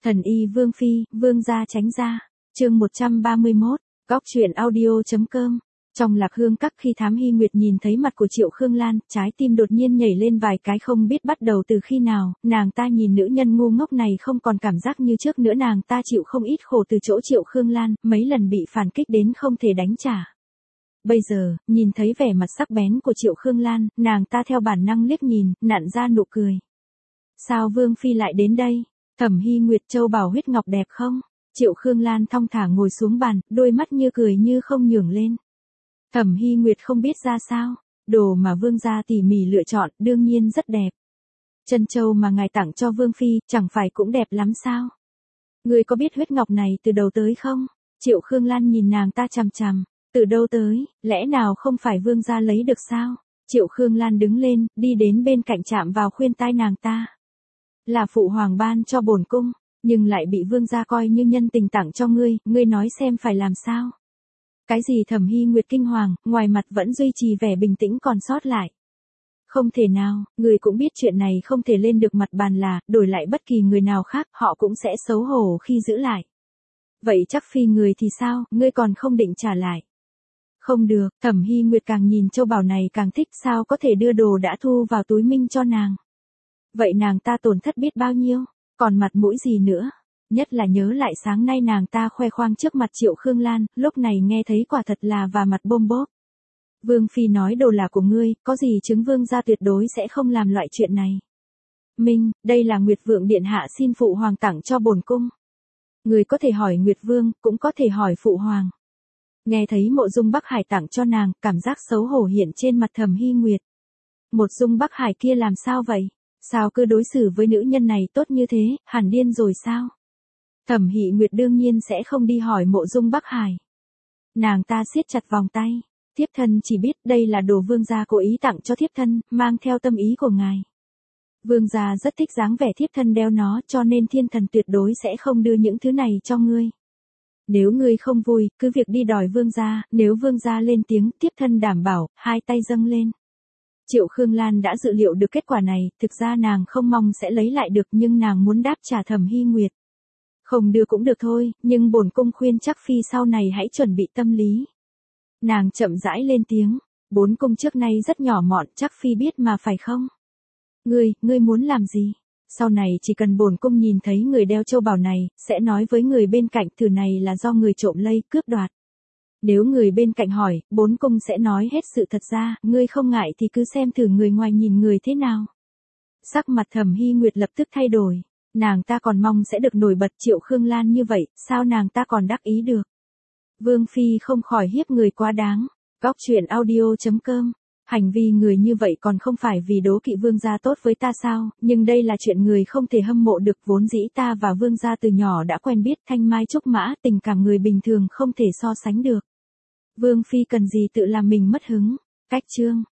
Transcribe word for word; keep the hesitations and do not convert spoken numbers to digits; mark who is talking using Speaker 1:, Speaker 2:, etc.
Speaker 1: Thần y Vương Phi, Vương gia tránh ra. Chương một trăm ba mươi mốt, Góc truyện audio.com. Trong Lạc Hương Các khi Thám Hy Nguyệt nhìn thấy mặt của Triệu Khương Lan, trái tim đột nhiên nhảy lên vài cái không biết bắt đầu từ khi nào, nàng ta nhìn nữ nhân ngu ngốc này không còn cảm giác như trước nữa, nàng ta chịu không ít khổ từ chỗ Triệu Khương Lan, mấy lần bị phản kích đến không thể đánh trả. Bây giờ, nhìn thấy vẻ mặt sắc bén của Triệu Khương Lan, nàng ta theo bản năng liếc nhìn, nặn ra nụ cười. Sao Vương Phi lại đến đây? Thẩm Hy Nguyệt châu bào huyết ngọc đẹp không? Triệu Khương Lan thong thả ngồi xuống bàn, đôi mắt như cười như không nhường lên. Thẩm Hy Nguyệt không biết ra sao, đồ mà Vương gia tỉ mỉ lựa chọn, đương nhiên rất đẹp. Chân châu mà ngài tặng cho Vương Phi, chẳng phải cũng đẹp lắm sao? Người có biết huyết ngọc này từ đầu tới không? Triệu Khương Lan nhìn nàng ta chằm chằm, từ đâu tới, lẽ nào không phải Vương gia lấy được sao? Triệu Khương Lan đứng lên, đi đến bên cạnh chạm vào khuyên tai nàng ta. Là phụ hoàng ban cho bổn cung, nhưng lại bị Vương gia coi như nhân tình tặng cho ngươi, ngươi nói xem phải làm sao? Cái gì? Thẩm Hy Nguyệt kinh hoàng, ngoài mặt vẫn duy trì vẻ bình tĩnh còn sót lại. Không thể nào, người cũng biết chuyện này không thể lên được mặt bàn, là, đổi lại bất kỳ người nào khác, họ cũng sẽ xấu hổ khi giữ lại. Vậy chắc Phi người thì sao, ngươi còn không định trả lại? Không được, Thẩm Hy Nguyệt càng nhìn châu bào này càng thích, sao có thể đưa đồ đã thu vào túi minh cho nàng. Vậy nàng ta tổn thất biết bao nhiêu, còn mặt mũi gì nữa. Nhất là nhớ lại sáng nay nàng ta khoe khoang trước mặt Triệu Khương Lan, lúc này nghe thấy quả thật là và mặt bôm bốp. Vương Phi nói đồ là của ngươi, có gì chứng Vương gia tuyệt đối sẽ không làm loại chuyện này. Minh, đây là Nguyệt Vượng điện hạ xin phụ hoàng tặng cho bổn cung. Người có thể hỏi Nguyệt Vương, cũng có thể hỏi phụ hoàng. Nghe thấy Mộ Dung Bắc Hải tặng cho nàng, cảm giác xấu hổ hiện trên mặt Thẩm Hy Nguyệt. Một Dung Bắc Hải kia làm sao vậy? Sao cứ đối xử với nữ nhân này tốt như thế, hẳn điên rồi sao? Thẩm Hỷ Nguyệt đương nhiên sẽ không đi hỏi Mộ Dung Bắc Hải. Nàng ta siết chặt vòng tay, thiếp thân chỉ biết đây là đồ Vương gia cố ý tặng cho thiếp thân, mang theo tâm ý của ngài. Vương gia rất thích dáng vẻ thiếp thân đeo nó, cho nên thiên thần tuyệt đối sẽ không đưa những thứ này cho ngươi. Nếu ngươi không vui, cứ việc đi đòi Vương gia, nếu Vương gia lên tiếng, thiếp thân đảm bảo, hai tay dâng lên. Triệu Khương Lan đã dự liệu được kết quả này, thực ra nàng không mong sẽ lấy lại được, nhưng nàng muốn đáp trả Thẩm Hy Nguyệt. Không đưa cũng được thôi, nhưng bổn cung khuyên chắc Phi sau này hãy chuẩn bị tâm lý. Nàng chậm rãi lên tiếng, bốn cung trước nay rất nhỏ mọn, chắc Phi biết mà phải không? Ngươi, ngươi muốn làm gì? Sau này chỉ cần bổn cung nhìn thấy người đeo châu bào này, sẽ nói với người bên cạnh thử này là do người trộm lây, cướp đoạt. Nếu người bên cạnh hỏi, bốn cung sẽ nói hết sự thật ra, ngươi không ngại thì cứ xem thử người ngoài nhìn người thế nào. Sắc mặt Thẩm Hy Nguyệt lập tức thay đổi. Nàng ta còn mong sẽ được nổi bật Triệu Khương Lan như vậy, sao nàng ta còn đắc ý được. Vương Phi không khỏi hiếp người quá đáng. Góc truyện audio.com. Hành vi người như vậy còn không phải vì đố kỵ Vương gia tốt với ta sao, nhưng đây là chuyện người không thể hâm mộ được, vốn dĩ ta và Vương gia từ nhỏ đã quen biết, thanh mai trúc mã, tình cảm người bình thường không thể so sánh được. Vương Phi cần gì tự làm mình mất hứng. Cách chương.